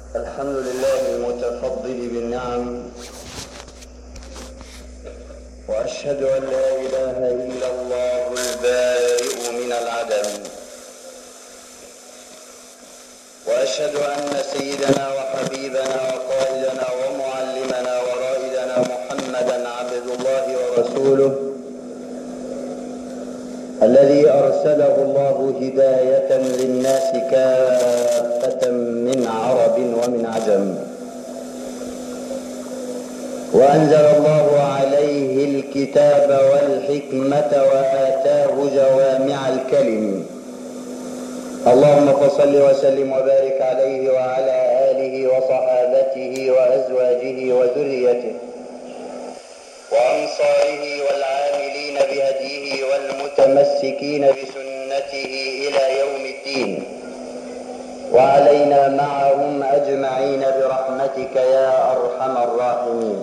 الحمد لله المتفضل بالنعم، وأشهد أن لا إله إلا الله البارئ من العدم، وأشهد أن سيدنا وحبيبنا وقائدنا ومعلمنا ورائدنا محمدا عبد الله ورسوله الذي أرسله الله هداية للناس كافة من عرب ومن عجم، وأنزل الله عليه الكتاب والحكمة وآتاه جوامع الكلم. اللهم فصل وسلم وبارك عليه وعلى آله وصحابته وأزواجه وذريته وأنصاره والعاملين بهديه والمتمسكين بسنته إلى يوم الدين، وعلينا معهم أجمعين برحمتك يا أرحم الراحمين.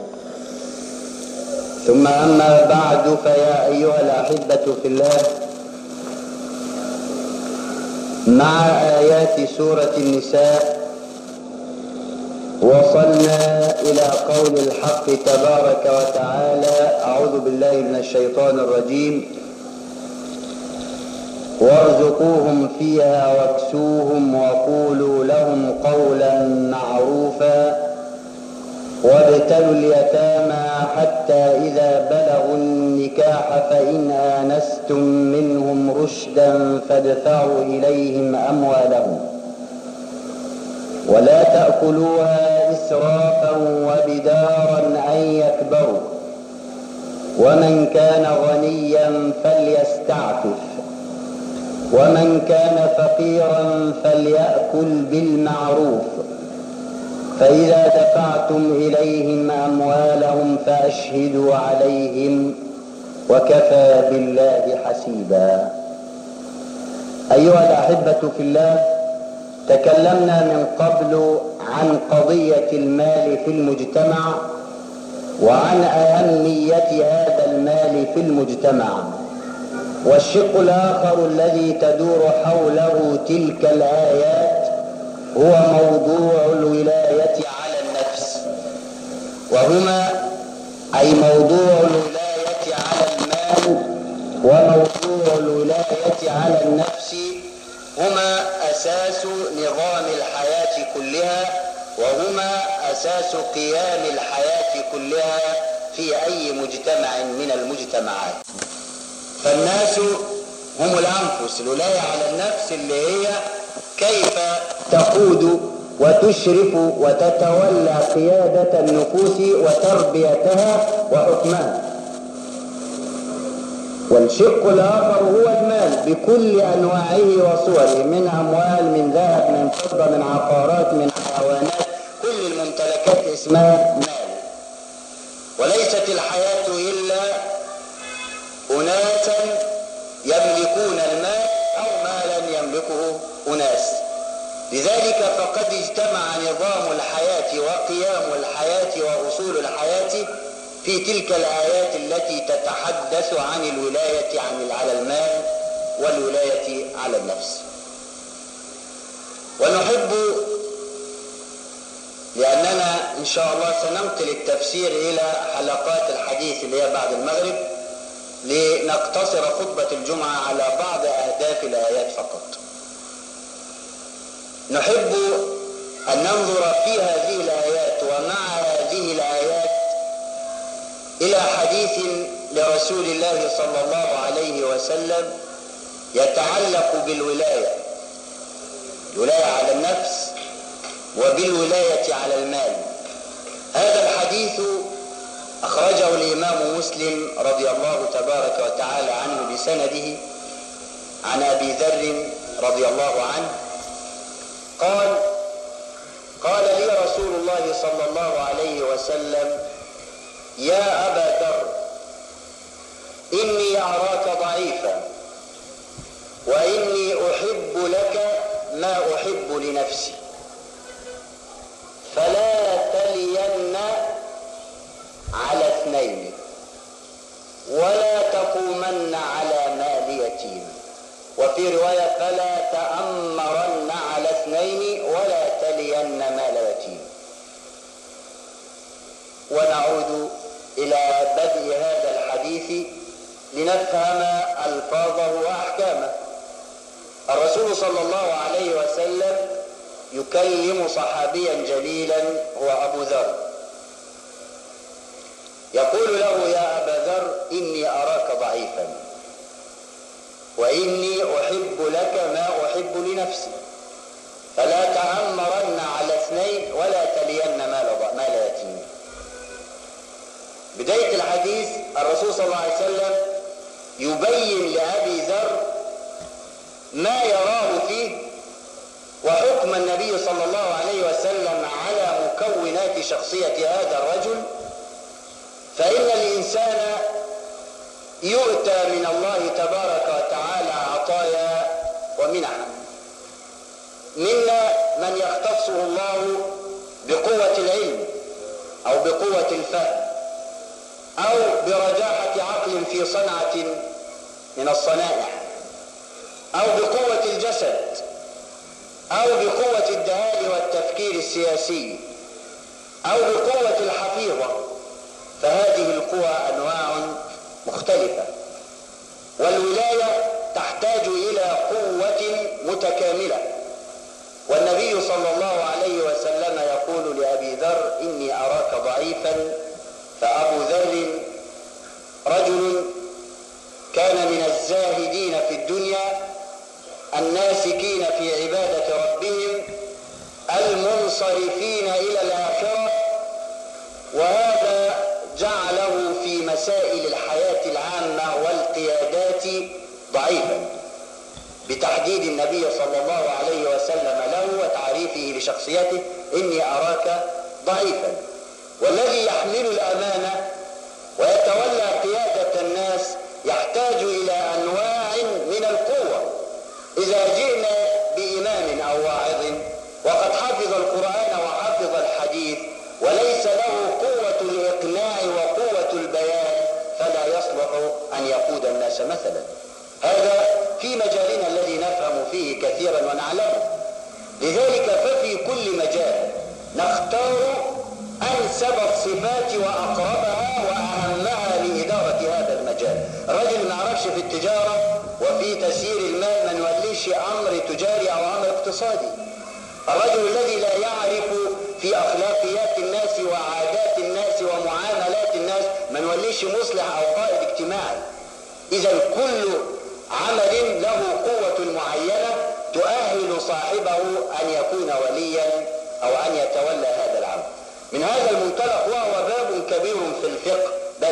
ثم أما بعد، فيا أيها الأحبة في الله، مع آيات سورة النساء وصلنا إلى قول الحق تبارك وتعالى: أعوذ بالله من الشيطان الرجيم: وارزقوهم فيها واكسوهم وقولوا لهم قولا معروفا وابتلوا اليتامى حتى إذا بلغوا النكاح فإن آنستم منهم رشدا فادفعوا إليهم أموالهم ولا تأكلوها إسرافا وبدارا أن يكبروا ومن كان غنيا فليستعفف ومن كان فقيرا فليأكل بالمعروف فإذا دفعتم إليهم أموالهم فأشهدوا عليهم وكفى بالله حسيبا. أيها الأحبة في الله، تكلمنا من قبل عن قضية المال في المجتمع وعن أهمية هذا المال في المجتمع، والشق الآخر الذي تدور حوله تلك الآيات هو موضوع الولاية على النفس، وهما أي موضوع الولاية على المال وموضوع الولاية على النفس هما أساس نظام الحياة كلها، وهما أساس قيام الحياة كلها في أي مجتمع من المجتمعات. فالناس هم الأنفس، الولاية على النفس اللي هي كيف تقود وتشرف وتتولى قيادة النفوس وتربيتها وحكمها. والشق الآخر هو المال بكل أنواعه وصوره، من أموال، من ذهب، من فضة، من عقارات، من حيوانات، كل الممتلكات اسمها مال. وليست الحياة إلا أناسا يملكون المال أو مالا يملكه أناس. لذلك فقد اجتمع نظام الحياة وقيام الحياة وأصول الحياة في تلك الآيات التي تتحدث عن الولاية على المال والولاية على النفس. ونحب، لأننا إن شاء الله سننقل التفسير إلى حلقات الحديث اللي هي بعد المغرب، لنقتصر خطبة الجمعة على بعض أهداف الآيات فقط. نحب أن ننظر في هذه الآيات ومع هذه الآيات إلى حديث لرسول الله صلى الله عليه وسلم يتعلق بالولاية، الولاية على النفس وبالولاية على المال. هذا الحديث أخرجه الإمام مسلم رضي الله تبارك وتعالى عنه بسنده عن أبي ذر رضي الله عنه قال لي رسول الله صلى الله عليه وسلم: يا أبا ذر، إني أراك ضعيفا وإني أحب لك ما أحب لنفسي، فلا تلين على اثنين ولا تقومن على مال يتيم، وفي رواية فلا تأمرن على اثنين ولا تلين مال يتيم. ونعود إلى بدء هذا الحديث لنفهم ألفاظه وأحكامه. الرسول صلى الله عليه وسلم يكلم صحابيا جليلا هو أبو ذر، يقول له: يا أبا ذر، إني أراك ضعيفا، وإني أحب لك ما أحب لنفسي، فلا تأمرن على اثنين ولا تلين مال يتيم. بداية الحديث الرسول صلى الله عليه وسلم يبين لأبي ذر ما يراه فيه وحكم النبي صلى الله عليه وسلم على مكونات شخصية هذا الرجل. فإن الإنسان يؤتى من الله تبارك وتعالى عطايا ومنحا، منا من يختصه الله بقوة العلم أو بقوة الفهم أو برجاحة عقل في صنعة من الصنائع أو بقوة الجسد أو بقوة الدهاء والتفكير السياسي أو بقوة الحفيظة. فهذه القوى أنواع مختلفة، والولاية تحتاج إلى قوة متكاملة. والنبي صلى الله عليه وسلم يقول لأبي ذر: إني أراك ضعيفا. فأبو ذر رجل كان من الزاهدين في الدنيا الناسكين في عبادة ربهم المنصرفين إلى الآخرة، وهذا جعله في مسائل الحياة العامة والقيادات ضعيفا، بتحديد النبي صلى الله عليه وسلم له وتعريفه لشخصيته: إني أراك ضعيفا. والذي يحمل الأمانة ويتولى قيادة الناس يحتاج إلى أنواع من القوة. إذا جئنا بإمام أو واعظ وقد حفظ القرآن وحفظ الحديث وليس له قوة الإقناع وقوة البيان فلا يصلح أن يقود الناس مثلا. هذا في مجالنا الذي نفهم فيه كثيرا ونعلمه. لذلك ففي كل مجال نختار أنسب الصفات وأقربها وأهمها لإدارة هذا المجال. الرجل ما يعرفش في التجارة وفي تسيير المال ما نوليش أمر تجاري أو أمر اقتصادي. الرجل الذي لا يعرف في أخلاقيات الناس وعادات الناس ومعاملات الناس ما نوليش مصلح أو قائد اجتماعي. إذا كل عمل له قوة معينة تؤهل صاحبه أن يكون وليا أو أن يتولى هذا العمل. من هذا المنطلق وهو باب كبير في الفقه،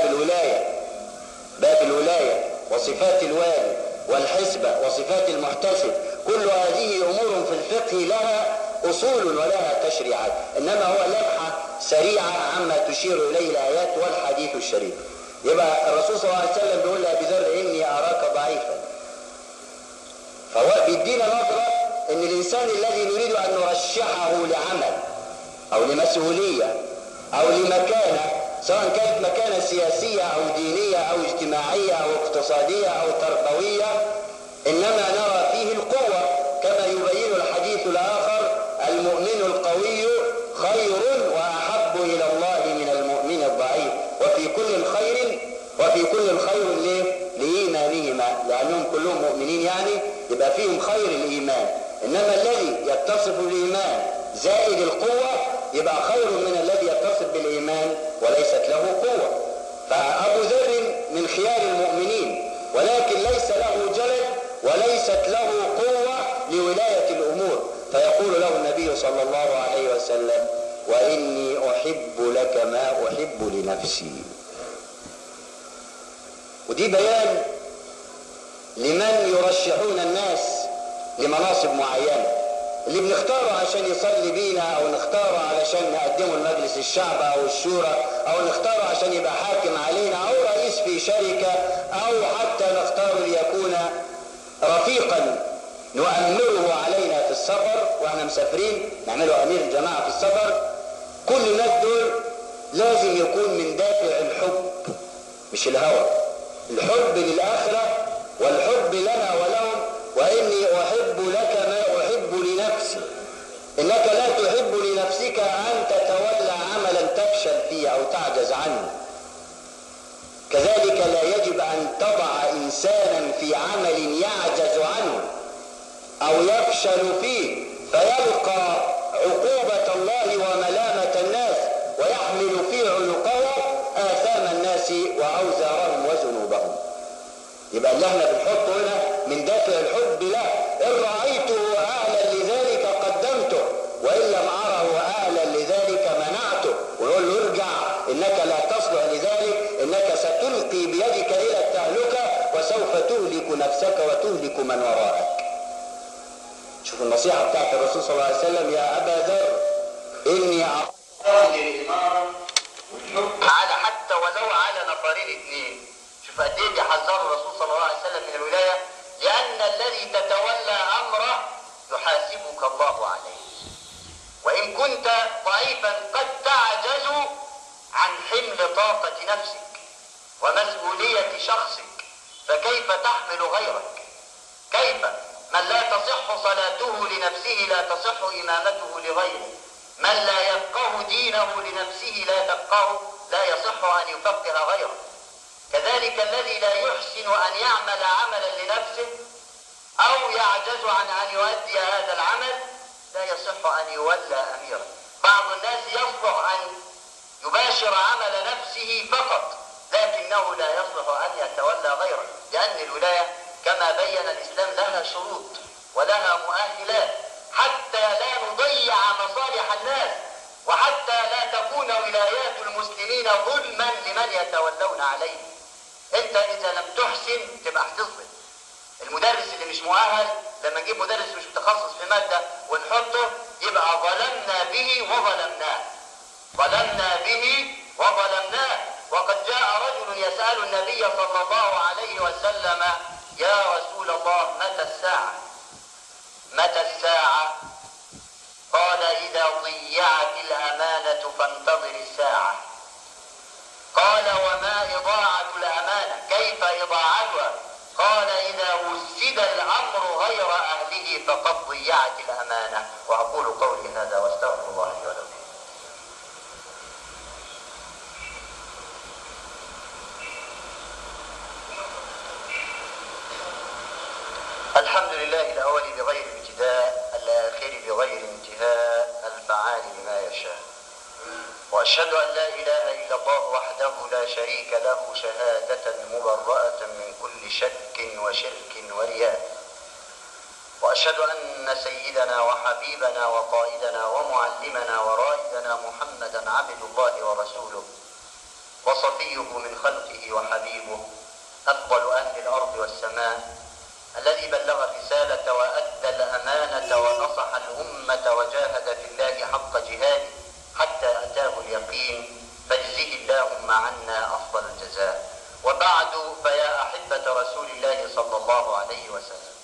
باب الولاية وصفات الوالي والحسبة وصفات المحتسب، كل هذه أمور في الفقه لها أصول ولها تشريعات، إنما هو لمحة سريعة عما تشير إليه الآيات والحديث الشريف. يبقى الرسول صلى الله عليه وسلم بيقول لأبي ذر: إني أراك ضعيفا. فهو بيدينا نظرة إن الإنسان الذي نريد أن نرشحه لعمل أو لمسؤولية أو لمكانة، سواء كانت مكانة سياسية أو دينية أو اجتماعية أو اقتصادية أو تربوية، إنما نرى فيه القوة، كما يبين الحديث الآخر: المؤمن القوي خير وأحب إلى الله من المؤمن الضعيف، وفي كل خير لإيمانهما، لأنهم كلهم مؤمنين يعني يبقى فيهم خير الإيمان. إنما الذي يتصف بالإيمان زائد القوة يبقى خير من الذي يتصف بالإيمان وليست له قوة. فأبو ذر من خيار المؤمنين، ولكن ليس له جلد وليست له قوة لولاية الأمور، فيقول له النبي صلى الله عليه وسلم: وإني أحب لك ما أحب لنفسي. ودي بيان لمن يرشحون الناس لمناصب معينة، اللي بنختاره عشان يصلي بينا أو نختاره علشان نقدمه لمجلس الشعب أو الشورى أو نختاره عشان يبقى حاكم علينا أو رئيس في شركة أو حتى نختاره ليكون رفيقا نؤمره علينا في السفر وإحنا مسافرين، نعمله أمير الجماعة في السفر. كل الناس دول لازم يكون من دافع الحب مش الهوى، الحب للآخرة والحب لنا ولهم. وإني أحب لك ما أحب لنفسي. إنك لا تحب لنفسك أن تتولى عملا تفشل فيه أو تعجز عنه. كذلك لا يجب أن تضع إنسانا في عمل يعجز عنه أو يفشل فيه فيلقى عقوبة الله وملامة الناس ويحمل في عنقه آثام الناس وأوزارهم وذنوبهم. يبقى اللي احنا بنحطه هنا من دافع الحب لا، إن رأيته أهلا لذلك قدمته، وإن لم أره أهلا لذلك منعته، ونقول له ارجع إنك لا تصلح لذلك، إنك ستلقي بيدك إلى التهلكة وسوف تهلك نفسك وتهلك من وراءك. شوف النصيحة بتاعت الرسول صلى الله عليه وسلم: يا أبا ذر إني أعطاني الإمارة والحكم على حتى ولو على نفرين اثنين. شوف قد ايه بيحذر الرسول صلى الله عليه وسلم من الولاية، لأن الذي تتولى أمره يحاسبك الله عليه. وإن كنت ضعيفا قد تعجز عن حمل طاقة نفسك ومسؤولية شخصك، فكيف تحمل غيرك؟ كيف؟ من لا تصح صلاته لنفسه لا تصح إمامته لغيره، من لا يفقه دينه لنفسه لا يصح أن يفقه غيره. كذلك الذي لا يحسن أن يعمل عملا لنفسه أو يعجز عن أن يؤدي هذا العمل لا يصح أن يولى أميرا. بعض الناس يصلح أن يباشر عمل نفسه فقط، لكنه لا يصلح أن يتولى غيره، لأن الولاية كما بين الإسلام لها شروط ولها مؤهلات حتى لا نضيع مصالح الناس، وحتى لا تكون ولايات المسلمين ظلما لمن يتولون عليه. انت اذا لم تحسن تبقى هتظلم. المدرس اللي مش مؤهل لما نجيب مدرس مش متخصص في مادة ونحطه يبقى ظلمنا به وظلمناه، ظلمنا به وظلمناه. وقد جاء رجل يسأل النبي صلى الله عليه وسلم: يا رسول الله متى الساعة؟ متى الساعة؟ قال: إذا ضيعت الأمانة فانتظر الساعة. قال: وما إضاعة الأمانة؟ كيف إضاعتها؟ قال: إذا وسد الأمر غير أهله فقد ضيعت الأمانة. وأقول قولي هذا واستغفر الله لي ولكم. الحمد لله الأول بغير ابتداء، الآخر بغير انتهاء، الفعال لما يشاء. وأشهد أن لا إله إلا الله وحده لا شريك له شهادة مبرأة من كل شك وشرك ورياء. وأشهد أن سيدنا وحبيبنا وقائدنا ومعلمنا ورائدنا محمدا عبد الله ورسوله وصفيه من خلقه وحبيبه، أفضل أهل الأرض والسماء، الذي بلغ الرسالة وأدى الأمانة ونصح الأمة وجاهد في الله حق جهاده حتى أتاه اليقين، فاجزه اللهم عنا أفضل الجزاء. وبعد، فيا أحبة رسول الله صلى الله عليه وسلم،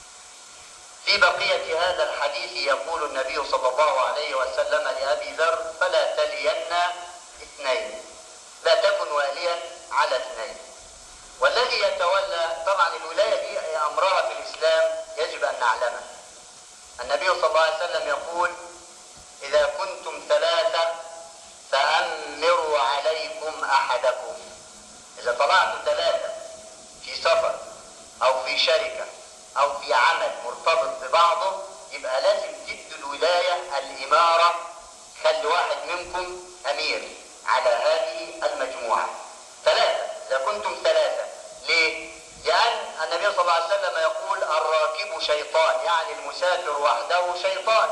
في بقية هذا الحديث يقول النبي صلى الله عليه وسلم لأبي ذر: فلا تلين اثنين، لا تكن واليا على اثنين. والذي يتولى، طبعا الولاية دي أمرها في الإسلام يجب أن نعلمها. النبي صلى الله عليه وسلم يقول: إذا كنتم ثلاثة فأمروا عليكم أحدكم. إذا طلعتوا ثلاثة في سفر أو في شركة أو في عمل مرتبط ببعضه يبقى لازم تدوا الولاية الإمارة، خلي واحد منكم أمير على هذه المجموعة. ثلاثة، إذا كنتم ثلاثة. ليه؟ لأن النبي صلى الله عليه وسلم يقول: الراكب شيطان، يعني المسافر وحده شيطان،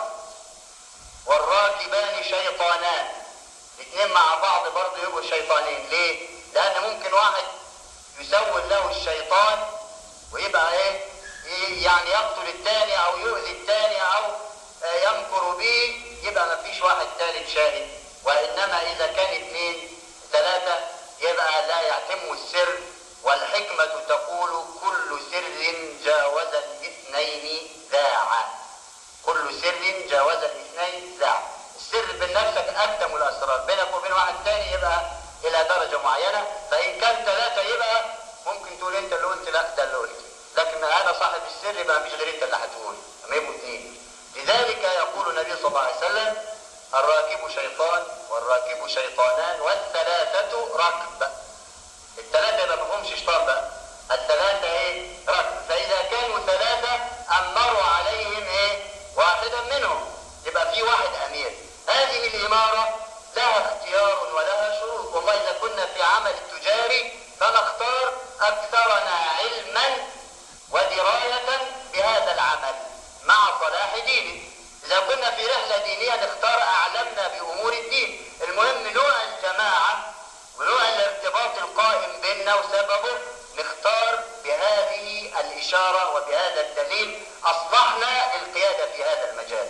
والراكبان شيطانان. الاثنين مع بعض برضه يبقوا شيطانين. ليه؟ لأن ممكن واحد يسول له الشيطان ويبقى يعني يقتل الثاني أو يؤذي الثاني أو يمكر به، يبقى ما فيش واحد ثالث شاهد. وإنما إذا كان اثنين ثلاثة يبقى لا يتم السر. والحكمة تقول: كل سر جاوز الاثنين ذاع. كل سر جاوز الاثنين ذاع. السر بين نفسك أكتم الأسرار، بينك وبين واحد تاني يبقى إلى درجة معينة. فإن كان ثلاثة يبقى ممكن تقول أنت اللي قلت، لا ده اللي قلت، لكن أنا صاحب السر يبقى مفيش غير أنت اللي هتقول، أما يبقوا اثنين. لذلك يقول النبي صلى الله عليه وسلم: الراكب شيطان والراكب شيطانان والثلاثة ركب. الثلاثة يبقى مفهومش شيطان بقى، الثلاثة ايه؟ ركب. فإذا كانوا ثلاثة أمروا عليهم ايه؟ واحدا منهم، يبقى في واحد أمير. هذه الإمارة لها اختيار ولها شروط. والله إذا كنا في عمل تجاري فنختار أكثرنا علما ودراية بهذا العمل مع صلاح دينه. إذا كنا في رحلة دينية نختار أعلمنا بأمور الدين. المهم نوع الجماعة ونوع الارتباط القائم بيننا وسببه نختار بهذه الإشارة وبهذا الدليل أصلحنا للقيادة في هذا المجال.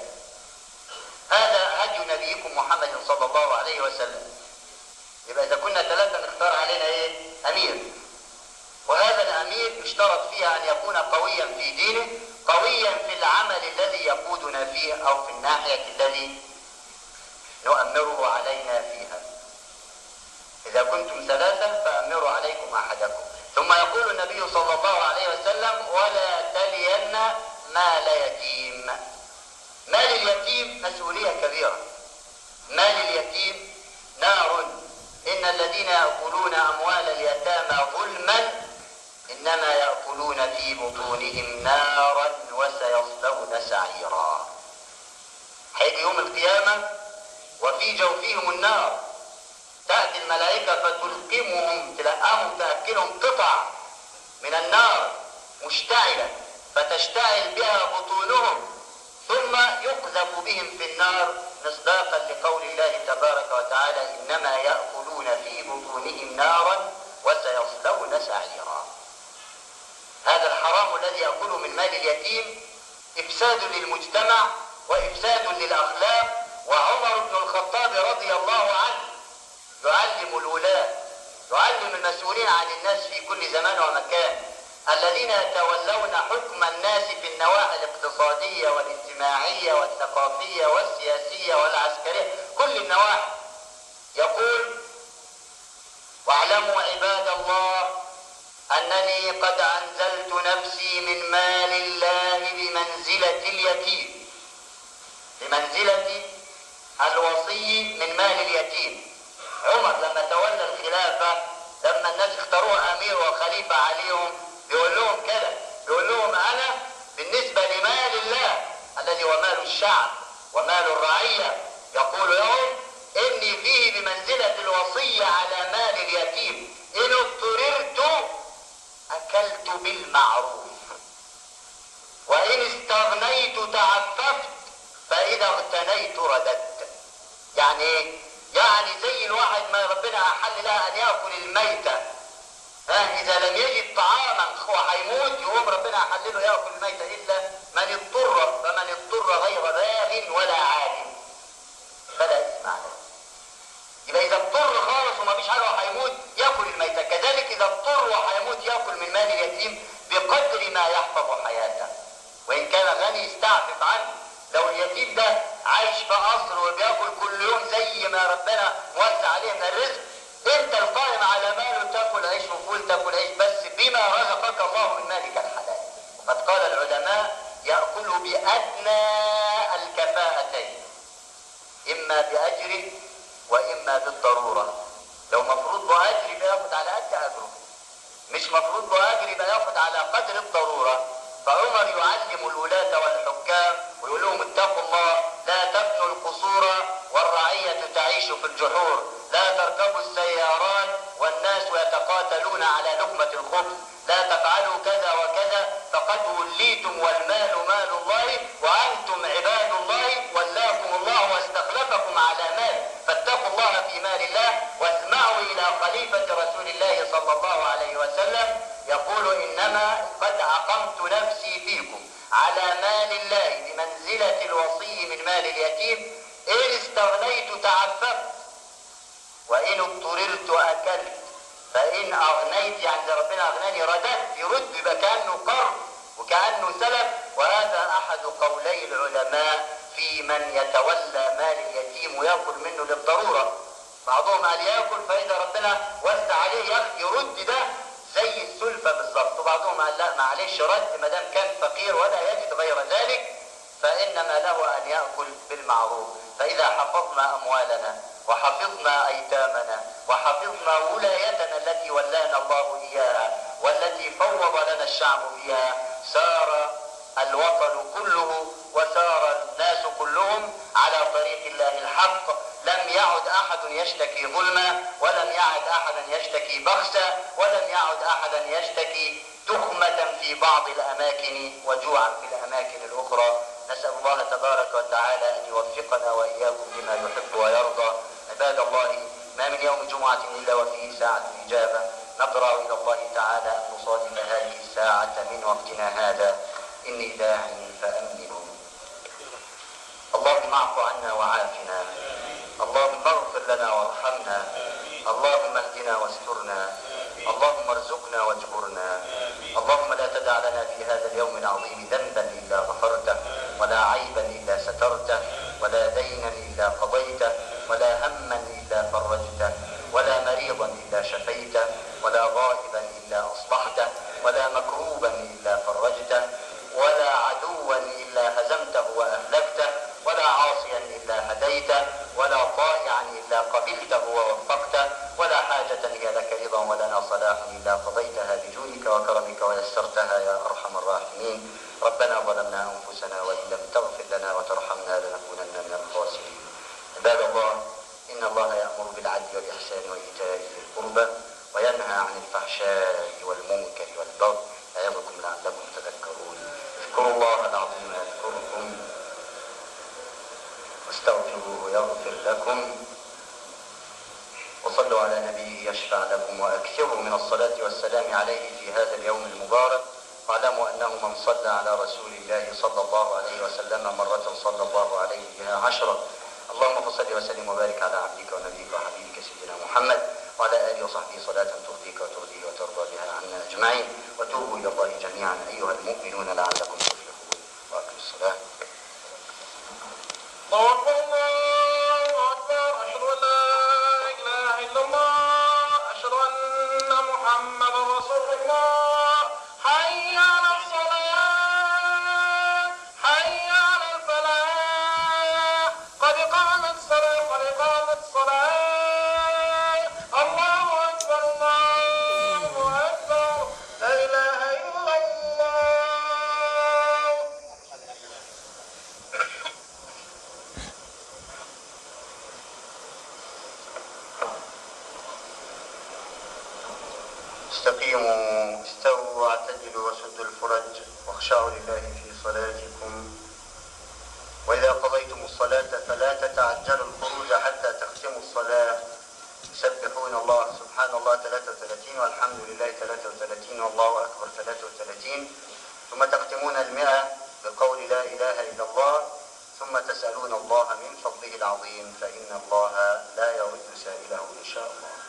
هذا هدي نبيكم محمد صلى الله عليه وسلم. يبقى إذا كنا ثلاثة نختار علينا إيه؟ أمير. وهذا الأمير يشترط فيها أن يكون قويا في دينه، قويا في العمل الذي يقودنا فيه أو في الناحية التي نؤمره علينا فيها. إذا كنتم ثلاثة فأمروا عليكم أحدكم. ثم يقول النبي صلى الله عليه وسلم: ولا تلين مال يتيم. مال اليتيم مسؤولية كبيرة. مال اليتيم نار، إن الذين يأكلون أموال اليتامى ظلما إنما يأكلون في بطونهم نارا وسيصلون سعيرا. هيجي يوم القيامة وفي جوفهم النار، تأتي الملائكة فتلقمهم، تلقمهم، تأكلهم قطع من النار مشتعلة، فتشتعل بها بطونهم ثم يقذف بهم في النار، مصداقا لقول الله تبارك وتعالى: إنما يأكلون في بطونهم نارا وسيصلون سعيرا. هذا الحرام الذي يأكله من مال اليتيم إفساد للمجتمع وإفساد للأخلاق. وعمر بن الخطاب رضي الله عنه يعلم الولاة، يعلم المسؤولين عن الناس في كل زمان ومكان، الذين يتولون حكم الناس في النواحي الاقتصادية والاجتماعية والثقافية والسياسية والعسكرية، كل النواحي. يقول: واعلموا عباد الله أنني قد أنزلت نفسي من مال الله بمنزلة اليتيم، بمنزلة الوصي من مال اليتيم. عمر لما تولى الخلافة، لما الناس اختاروه أمير وخليفة عليهم، بيقول لهم كده، بيقول لهم: أنا بالنسبة لمال الله الذي هو مال الشعب ومال الرعية، يقول لهم: إني فيه بمنزلة الوصي على مال اليتيم، إن اضطررت أكلت بالمعروف، وإن استغنيت تعففت، فإذا اغتنيت رددت. يعني إيه؟ يعني زي الواحد ما ربنا أحل له أن يأكل الميتة، إذا لم يجد طعاما وهيموت، يقوم ربنا أحل له يأكل الميتة إلا من اضطر، فمن اضطر غير باغ ولا عاد فلا إثم عليه. يبقى إذا اضطر خالص وما فيش حاجة وهيموت يأكل الميتة. كذلك إذا اضطر وهيموت يأكل من مال اليتيم بقدر ما يحفظ حياته، وإن كان غني يستعفف عنه. لو اليتيم ده عايش في قصر وبياكل كل يوم زي ما ربنا وسع عليه من الرزق، انت القائم على ماله تاكل عيش وفول، تاكل عيش بس بما رزقك الله من مالك الحلال. وقد قال العلماء: يأكل بأدنى الكفاءتين، إما بأجره وإما بالضرورة. لو مفروض له أجر بياخد على قد أجره، مش مفروض له أجر بياخد على قدر الضرورة. فعمر يعلم الولاة والحكام ويقول لهم: اتقوا الله، لا تبنوا القصور والرعية تعيش في الجحور، لا تركبوا السيارات والناس يتقاتلون على لقمة الخبز، لا تفعلوا كذا وكذا، فقد وليتم والمال مال الله وأنتم عباد الله، ولاكم الله واستخلفكم على مال، فاتقوا الله في مال الله. واسمعوا إلى خليفة رسول الله صلى الله عليه وسلم يقول: إنما قد أقمت نفسي فيكم على مال الله بمنزلة الوصي من مال اليتيم، إن استغنيت تعففت، وإن اضطررت أكلت، فإن أغنيت، يعني ربنا أغناني رددت، يرد، يبقى كأنه قرض وكأنه سلف. وهذا أحد قولي العلماء في من يتولى مال اليتيم ويأكل منه للضرورة. بعضهم قال يأكل فإذا ربنا وسع عليه يرد، ده زي السلفة بالظبط. وبعضهم قال لا، معلش رد ما دام كان فقير ولا يجد غير ذلك، فإنما له أن يأكل بالمعروف. فإذا حفظنا أموالنا وحفظنا أيتامنا وحفظنا ولايتنا التي ولانا الله إياها والتي فوض لنا الشعب فيها، سار الوطن كله وسار الناس كلهم على طريق الله الحق. لم يعد أحد يشتكي ظلما، ولم يعد أحدا يشتكي بخسا، ولم يعد أحدا يشتكي تخمة في بعض الأماكن وجوعا في الأماكن الأخرى. نسأل الله تبارك وتعالى أن يوفقنا وإياكم لما يحب ويرضى. عباد الله، ما من يوم جمعة إلا وفيه ساعة إجابة. نقرأ إلى الله تعالى أن نصادف هذه الساعة من وقتنا هذا. إني داع فأمنوا. اللهم اعف عنا وعافنا، اللهم اغفر لنا وارحمنا، اللهم اهدنا واسترنا، اللهم ارزقنا واجبرنا. اللهم لا تدع لنا في هذا اليوم العظيم ذنبا إلا غفرته، ولا عيبا إلا سترته، ولا دينا إلا قضيته، ولا هما إلا فرجته، ولا مريضا إلا شفيته، ولا غائبا إلا أصلحته، ولا مكروبا إلا فرجته، ولا عدوا إلا هزمته وأهلكته، ولا عاصيا إلا هديته، ولا طائعا إلا قبلته ووفقته، ولا حاجة هي لك رضا ولنا صلاح إلا قضيتها بجودك وكرمك ويسرتها يا أرحم الراحمين. ربنا ظلمنا أنفسنا وإن لم تغفر لنا وترحمنا لنكونن من الخاسرين. عباد الله، إن الله يأمر بالعدل والإحسان وإيتاء ذي القربى وينهى عن الفحشاء والمنكر والبغي يعظكم لعلكم تذكرون. اذكروا الله العظيم يذكركم واستغفروه يغفر لكم، وصلوا على نبيه يشفع لكم، وأكثروا من الصلاة والسلام عليه في هذا اليوم المبارك. واعلموا أنه من صلى على رسول الله صلى الله عليه وسلم مرة صلى الله عليه بها 10. اللهم صل وسلم وبارك على عبدك ونبيك وحبيبك سيدنا محمد وعلى آله وصحبه صلاة ترضيك وترضيه وترضى بها عنا أجمعين. وتوبوا إلى الله جميعا أيها المؤمنون لعلكم تفلحون. وأقم الصلاة. الله أكبر. أشهد أن لا إله إلا الله، أشهد أن محمدا رسول الله. حي على الصلاة، حي على الفلاح، قد قامت الصلاة، قد قامت الصلاة. الله أكبر، الله أكبر، لا إله إلا الله. استقيموا، استووا واعتدلوا وسدوا الفرج واخشعوا لله في صلاتكم. وإذا قضيتم الصلاة فلا تتعجلوا الخروج حتى تختموا الصلاة. تسبحون الله سبحان الله 33 والحمد لله 33 والله أكبر 33، ثم تختمون 100 بقول لا إله إلا الله، ثم تسألون الله من فضله العظيم، فإن الله لا يرد سائله إن شاء الله.